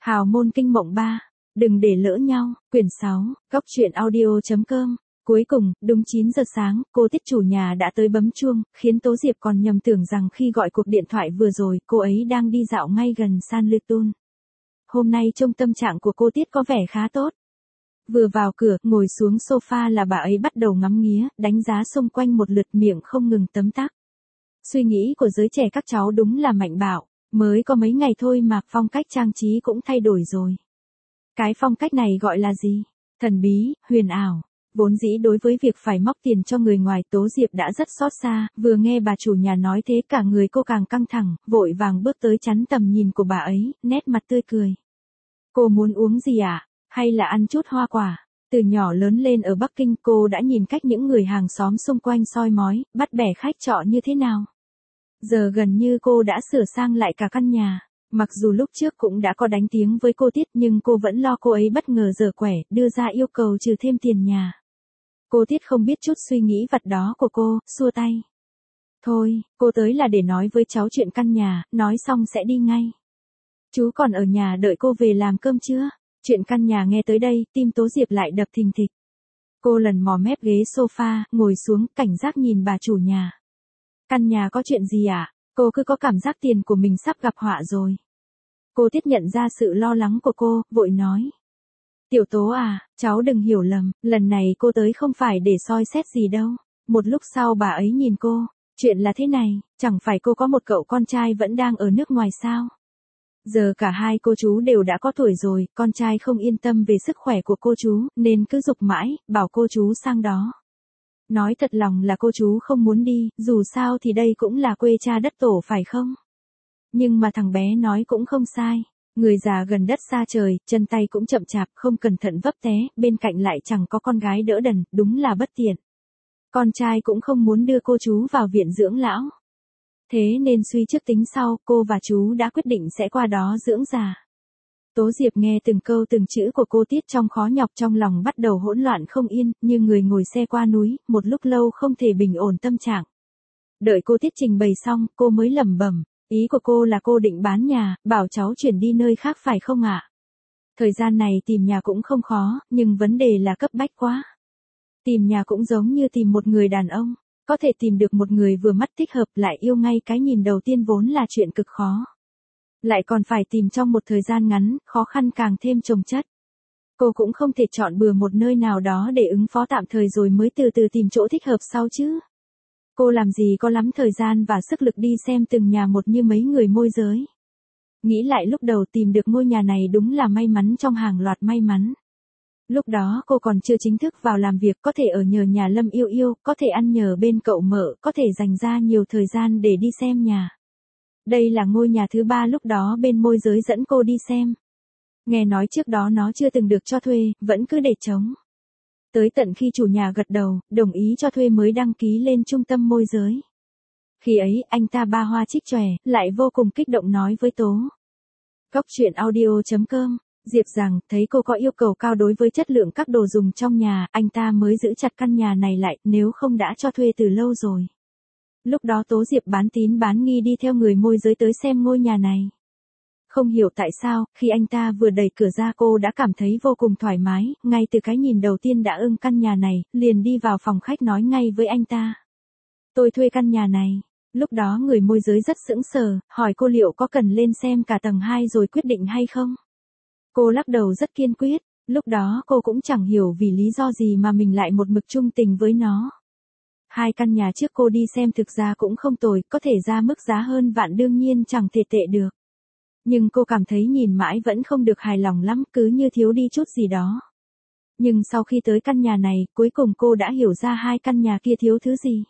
Hào môn kinh mộng 3. Đừng để lỡ nhau. Quyển 6. Góc truyện audio.com. Cuối cùng, đúng 9 giờ sáng, cô Tiết chủ nhà đã tới bấm chuông, khiến Tố Diệp còn nhầm tưởng rằng khi gọi cuộc điện thoại vừa rồi, cô ấy đang đi dạo ngay gần San Lutun. Hôm nay trông tâm trạng của cô Tiết có vẻ khá tốt. Vừa vào cửa, ngồi xuống sofa là bà ấy bắt đầu ngắm nghía, đánh giá xung quanh một lượt, miệng không ngừng tấm tắc. Suy nghĩ của giới trẻ các cháu đúng là mạnh bạo, mới có mấy ngày thôi mà phong cách trang trí cũng thay đổi rồi. Cái phong cách này gọi là gì? Thần bí, huyền ảo. Vốn dĩ đối với việc phải móc tiền cho người ngoài, Tố Diệp đã rất xót xa, vừa nghe bà chủ nhà nói thế cả người cô càng căng thẳng, vội vàng bước tới chắn tầm nhìn của bà ấy, nét mặt tươi cười. Cô muốn uống gì ạ? Hay là ăn chút hoa quả? Từ nhỏ lớn lên ở Bắc Kinh, cô đã nhìn cách những người hàng xóm xung quanh soi mói, bắt bẻ khách trọ như thế nào. Giờ gần như cô đã sửa sang lại cả căn nhà. Mặc dù lúc trước cũng đã có đánh tiếng với cô Tiết, nhưng cô vẫn lo cô ấy bất ngờ dở quẻ, đưa ra yêu cầu trừ thêm tiền nhà. Cô Tiết không biết chút suy nghĩ vặt đó của cô, xua tay. Thôi, cô tới là để nói với cháu chuyện căn nhà, nói xong sẽ đi ngay. Chú còn ở nhà đợi cô về làm cơm chưa? Chuyện căn nhà nghe tới đây, tim Tố Diệp lại đập thình thịch. Cô lần mò mép ghế sofa, ngồi xuống, cảnh giác nhìn bà chủ nhà. Căn nhà có chuyện gì ạ? Cô cứ có cảm giác tiền của mình sắp gặp họa rồi. Cô Tiết nhận ra sự lo lắng của cô, vội nói. Tiểu Tố à, cháu đừng hiểu lầm, lần này cô tới không phải để soi xét gì đâu. Một lúc sau bà ấy nhìn cô, chuyện là thế này, chẳng phải cô có một cậu con trai vẫn đang ở nước ngoài sao? Giờ cả hai cô chú đều đã có tuổi rồi, con trai không yên tâm về sức khỏe của cô chú, nên cứ giục mãi, bảo cô chú sang đó. Nói thật lòng là cô chú không muốn đi, dù sao thì đây cũng là quê cha đất tổ phải không? Nhưng mà thằng bé nói cũng không sai. Người già gần đất xa trời, chân tay cũng chậm chạp, không cẩn thận vấp té, bên cạnh lại chẳng có con gái đỡ đần, đúng là bất tiện. Con trai cũng không muốn đưa cô chú vào viện dưỡng lão. Thế nên suy trước tính sau, cô và chú đã quyết định sẽ qua đó dưỡng già. Tố Diệp nghe từng câu từng chữ của cô Tiết trong khó nhọc, trong lòng bắt đầu hỗn loạn không yên, như người ngồi xe qua núi, một lúc lâu không thể bình ổn tâm trạng. Đợi cô Tiết trình bày xong, cô mới lẩm bẩm, ý của cô là cô định bán nhà, bảo cháu chuyển đi nơi khác phải không ạ? Thời gian này tìm nhà cũng không khó, nhưng vấn đề là cấp bách quá. Tìm nhà cũng giống như tìm một người đàn ông, có thể tìm được một người vừa mắt thích hợp lại yêu ngay cái nhìn đầu tiên vốn là chuyện cực khó. Lại còn phải tìm trong một thời gian ngắn, khó khăn càng thêm chồng chất. Cô cũng không thể chọn bừa một nơi nào đó để ứng phó tạm thời rồi mới từ từ tìm chỗ thích hợp sau chứ. Cô làm gì có lắm thời gian và sức lực đi xem từng nhà một như mấy người môi giới. Nghĩ lại lúc đầu tìm được ngôi nhà này đúng là may mắn trong hàng loạt may mắn. Lúc đó cô còn chưa chính thức vào làm việc, có thể ở nhờ nhà Lâm Yêu Yêu, có thể ăn nhờ bên cậu Mợ, có thể dành ra nhiều thời gian để đi xem nhà. Đây là ngôi nhà thứ 3 lúc đó bên môi giới dẫn cô đi xem. Nghe nói trước đó nó chưa từng được cho thuê, vẫn cứ để trống. Tới tận khi chủ nhà gật đầu, đồng ý cho thuê mới đăng ký lên trung tâm môi giới. Khi ấy, anh ta ba hoa trích chòe, lại vô cùng kích động nói với Tố. Góc truyện audio.com, Diệp rằng, thấy cô có yêu cầu cao đối với chất lượng các đồ dùng trong nhà, anh ta mới giữ chặt căn nhà này lại, nếu không đã cho thuê từ lâu rồi. Lúc đó Tố Diệp bán tín bán nghi đi theo người môi giới tới xem ngôi nhà này. Không hiểu tại sao, khi anh ta vừa đẩy cửa ra cô đã cảm thấy vô cùng thoải mái, ngay từ cái nhìn đầu tiên đã ưng căn nhà này, liền đi vào phòng khách nói ngay với anh ta. Tôi thuê căn nhà này. Lúc đó người môi giới rất sững sờ, hỏi cô liệu có cần lên xem cả tầng 2 rồi quyết định hay không? Cô lắc đầu rất kiên quyết, lúc đó cô cũng chẳng hiểu vì lý do gì mà mình lại một mực trung tình với nó. Hai căn nhà trước cô đi xem thực ra cũng không tồi, có thể ra mức giá hơn vạn đương nhiên chẳng thể tệ được. Nhưng cô cảm thấy nhìn mãi vẫn không được hài lòng lắm, cứ như thiếu đi chút gì đó. Nhưng sau khi tới căn nhà này, cuối cùng cô đã hiểu ra hai căn nhà kia thiếu thứ gì.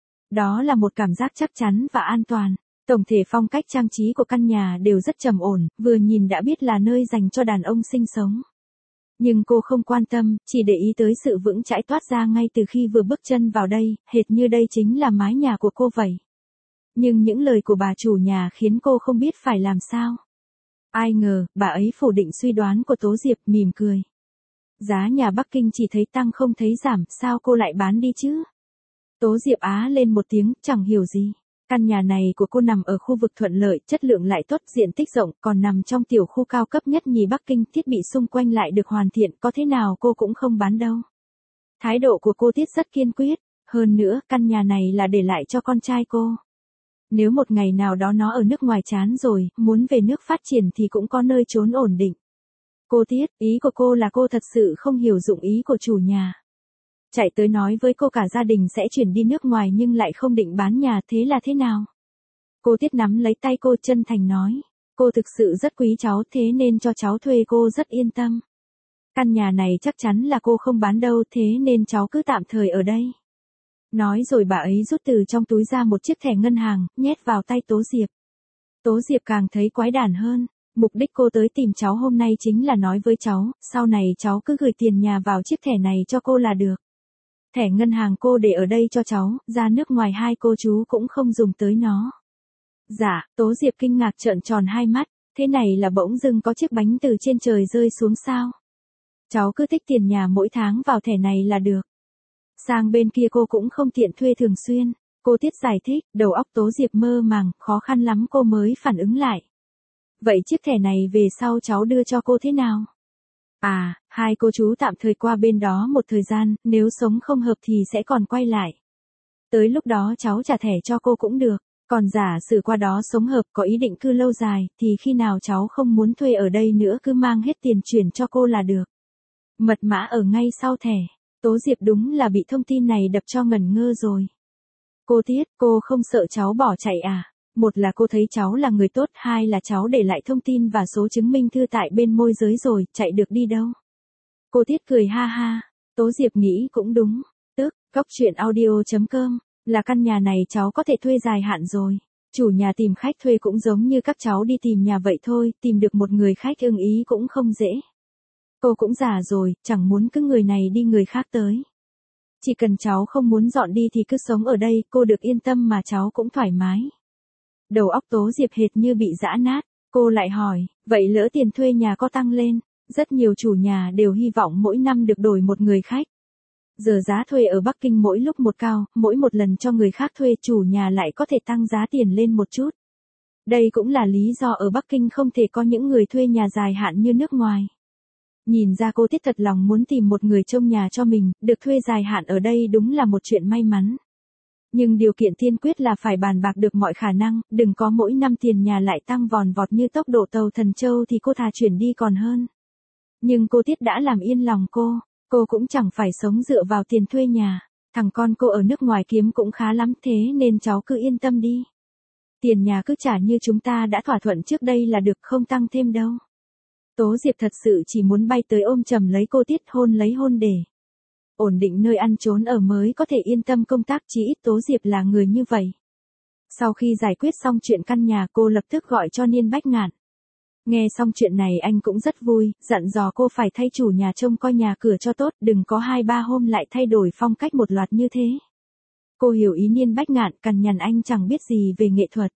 Đó là một cảm giác chắc chắn và an toàn. Tổng thể phong cách trang trí của căn nhà đều rất trầm ổn, vừa nhìn đã biết là nơi dành cho đàn ông sinh sống. Nhưng cô không quan tâm, chỉ để ý tới sự vững chãi toát ra ngay từ khi vừa bước chân vào đây, hệt như đây chính là mái nhà của cô vậy. Nhưng những lời của bà chủ nhà khiến cô không biết phải làm sao. Ai ngờ, bà ấy phủ định suy đoán của Tố Diệp, mỉm cười. Giá nhà Bắc Kinh chỉ thấy tăng không thấy giảm, sao cô lại bán đi chứ? Tố Diệp á lên một tiếng, chẳng hiểu gì. Căn nhà này của cô nằm ở khu vực thuận lợi, chất lượng lại tốt, diện tích rộng, còn nằm trong tiểu khu cao cấp nhất nhì Bắc Kinh, thiết bị xung quanh lại được hoàn thiện, có thế nào cô cũng không bán đâu. Thái độ của cô Tiết rất kiên quyết, hơn nữa, căn nhà này là để lại cho con trai cô. Nếu một ngày nào đó nó ở nước ngoài chán rồi, muốn về nước phát triển thì cũng có nơi trốn ổn định. Cô Tiết, ý của cô là cô thật sự không hiểu dụng ý của chủ nhà. Chạy tới nói với cô cả gia đình sẽ chuyển đi nước ngoài nhưng lại không định bán nhà, thế là thế nào? Cô Tiết nắm lấy tay cô chân thành nói. Cô thực sự rất quý cháu, thế nên cho cháu thuê, cô rất yên tâm. Căn nhà này chắc chắn là cô không bán đâu, thế nên cháu cứ tạm thời ở đây. Nói rồi bà ấy rút từ trong túi ra một chiếc thẻ ngân hàng, nhét vào tay Tố Diệp. Tố Diệp càng thấy quái đản hơn. Mục đích cô tới tìm cháu hôm nay chính là nói với cháu, sau này cháu cứ gửi tiền nhà vào chiếc thẻ này cho cô là được. Thẻ ngân hàng cô để ở đây cho cháu, ra nước ngoài hai cô chú cũng không dùng tới nó. Dạ, Tố Diệp kinh ngạc trợn tròn hai mắt, thế này là bỗng dưng có chiếc bánh từ trên trời rơi xuống sao? Cháu cứ tích tiền nhà mỗi tháng vào thẻ này là được. Sang bên kia cô cũng không tiện thuê thường xuyên, cô Tiết giải thích, đầu óc Tố Diệp mơ màng, khó khăn lắm cô mới phản ứng lại. Vậy chiếc thẻ này về sau cháu đưa cho cô thế nào? À, hai cô chú tạm thời qua bên đó một thời gian, nếu sống không hợp thì sẽ còn quay lại. Tới lúc đó cháu trả thẻ cho cô cũng được, còn giả sử qua đó sống hợp có ý định cư lâu dài, thì khi nào cháu không muốn thuê ở đây nữa cứ mang hết tiền chuyển cho cô là được. Mật mã ở ngay sau thẻ. Tố Diệp đúng là bị thông tin này đập cho ngẩn ngơ rồi. Cô Tiết, cô không sợ cháu bỏ chạy à? Một là cô thấy cháu là người tốt, hai là cháu để lại thông tin và số chứng minh thư tại bên môi giới rồi, chạy được đi đâu. Cô Tiết cười ha ha, Tố Diệp nghĩ cũng đúng, tức, coctruyện.audio.com, là căn nhà này cháu có thể thuê dài hạn rồi. Chủ nhà tìm khách thuê cũng giống như các cháu đi tìm nhà vậy thôi, tìm được một người khách ưng ý cũng không dễ. Cô cũng già rồi, chẳng muốn cứ người này đi người khác tới. Chỉ cần cháu không muốn dọn đi thì cứ sống ở đây, cô được yên tâm mà cháu cũng thoải mái. Đầu óc Tố Diệp hệt như bị giã nát, cô lại hỏi, vậy lỡ tiền thuê nhà có tăng lên, rất nhiều chủ nhà đều hy vọng mỗi năm được đổi một người khách. Giờ giá thuê ở Bắc Kinh mỗi lúc một cao, mỗi một lần cho người khác thuê chủ nhà lại có thể tăng giá tiền lên một chút. Đây cũng là lý do ở Bắc Kinh không thể có những người thuê nhà dài hạn như nước ngoài. Nhìn ra cô Tiết thật lòng muốn tìm một người trông nhà cho mình, được thuê dài hạn ở đây đúng là một chuyện may mắn. Nhưng điều kiện tiên quyết là phải bàn bạc được mọi khả năng, đừng có mỗi năm tiền nhà lại tăng vòn vọt như tốc độ tàu thần châu thì cô thà chuyển đi còn hơn. Nhưng cô Tiết đã làm yên lòng cô cũng chẳng phải sống dựa vào tiền thuê nhà, thằng con cô ở nước ngoài kiếm cũng khá lắm thế nên cháu cứ yên tâm đi. Tiền nhà cứ trả như chúng ta đã thỏa thuận trước đây là được, không tăng thêm đâu. Tố Diệp thật sự chỉ muốn bay tới ôm chầm lấy cô Tiết, hôn lấy hôn để ổn định nơi ăn trốn ở mới có thể yên tâm công tác, chí ít Tố Diệp là người như vậy. Sau khi giải quyết xong chuyện căn nhà cô lập tức gọi cho Niên Bách Ngạn. Nghe xong chuyện này anh cũng rất vui, dặn dò cô phải thay chủ nhà trông coi nhà cửa cho tốt, đừng có 2-3 hôm lại thay đổi phong cách một loạt như thế. Cô hiểu ý Niên Bách Ngạn, cằn nhằn anh chẳng biết gì về nghệ thuật.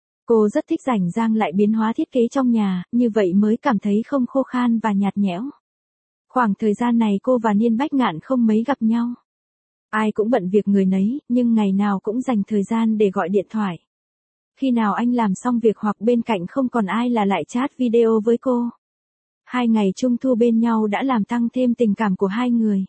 Cô rất thích rảnh rang lại biến hóa thiết kế trong nhà, như vậy mới cảm thấy không khô khan và nhạt nhẽo. Khoảng thời gian này cô và Niên Bách Ngạn không mấy gặp nhau. Ai cũng bận việc người nấy, nhưng ngày nào cũng dành thời gian để gọi điện thoại. Khi nào anh làm xong việc hoặc bên cạnh không còn ai là lại chat video với cô. 2 ngày trung thu bên nhau đã làm tăng thêm tình cảm của hai người.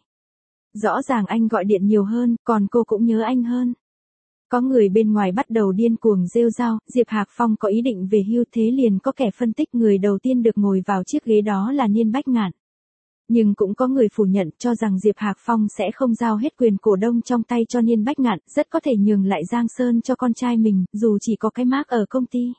Rõ ràng anh gọi điện nhiều hơn, còn cô cũng nhớ anh hơn. Có người bên ngoài bắt đầu điên cuồng rêu rao, Diệp Hạc Phong có ý định về hưu, thế liền có kẻ phân tích người đầu tiên được ngồi vào chiếc ghế đó là Niên Bách Ngạn. Nhưng cũng có người phủ nhận cho rằng Diệp Hạc Phong sẽ không giao hết quyền cổ đông trong tay cho Niên Bách Ngạn, rất có thể nhường lại Giang Sơn cho con trai mình, dù chỉ có cái mác ở công ty.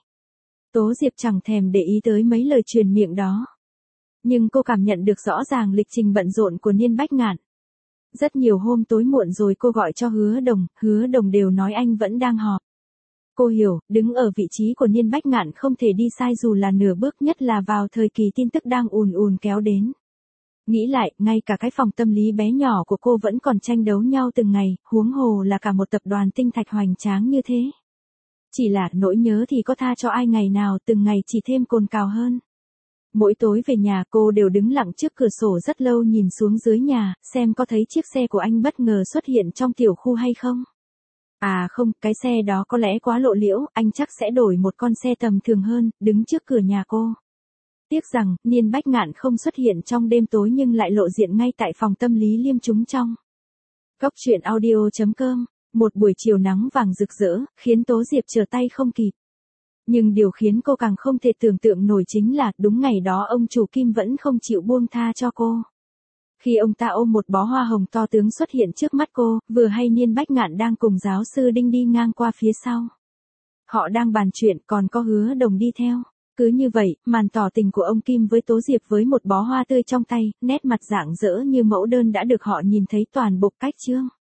Tố Diệp chẳng thèm để ý tới mấy lời truyền miệng đó. Nhưng cô cảm nhận được rõ ràng lịch trình bận rộn của Niên Bách Ngạn. Rất nhiều hôm tối muộn rồi cô gọi cho Hứa Đồng đều nói anh vẫn đang họp. Cô hiểu, đứng ở vị trí của Niên Bách Ngạn không thể đi sai dù là nửa bước, nhất là vào thời kỳ tin tức đang ùn ùn kéo đến. Nghĩ lại, ngay cả cái phòng tâm lý bé nhỏ của cô vẫn còn tranh đấu nhau từng ngày, huống hồ là cả một tập đoàn tinh thạch hoành tráng như thế. Chỉ là nỗi nhớ thì có tha cho ai, ngày nào từng ngày chỉ thêm cồn cào hơn. Mỗi tối về nhà cô đều đứng lặng trước cửa sổ rất lâu nhìn xuống dưới nhà, xem có thấy chiếc xe của anh bất ngờ xuất hiện trong tiểu khu hay không. À không, cái xe đó có lẽ quá lộ liễu, anh chắc sẽ đổi một con xe tầm thường hơn, đứng trước cửa nhà cô. Tiếc rằng, Niên Bách Ngạn không xuất hiện trong đêm tối nhưng lại lộ diện ngay tại phòng tâm lý liêm chúng trong. Góc truyện audio.com. Một buổi chiều nắng vàng rực rỡ, khiến Tố Diệp trở tay không kịp. Nhưng điều khiến cô càng không thể tưởng tượng nổi chính là, đúng ngày đó ông chủ Kim vẫn không chịu buông tha cho cô. Khi ông ta ôm một bó hoa hồng to tướng xuất hiện trước mắt cô, vừa hay Niên Bách Ngạn đang cùng giáo sư Đinh đi ngang qua phía sau. Họ đang bàn chuyện còn có Hứa Đồng đi theo. Cứ như vậy, màn tỏ tình của ông Kim với Tố Diệp với một bó hoa tươi trong tay, nét mặt rạng rỡ như mẫu đơn đã được họ nhìn thấy toàn bộ cách chương.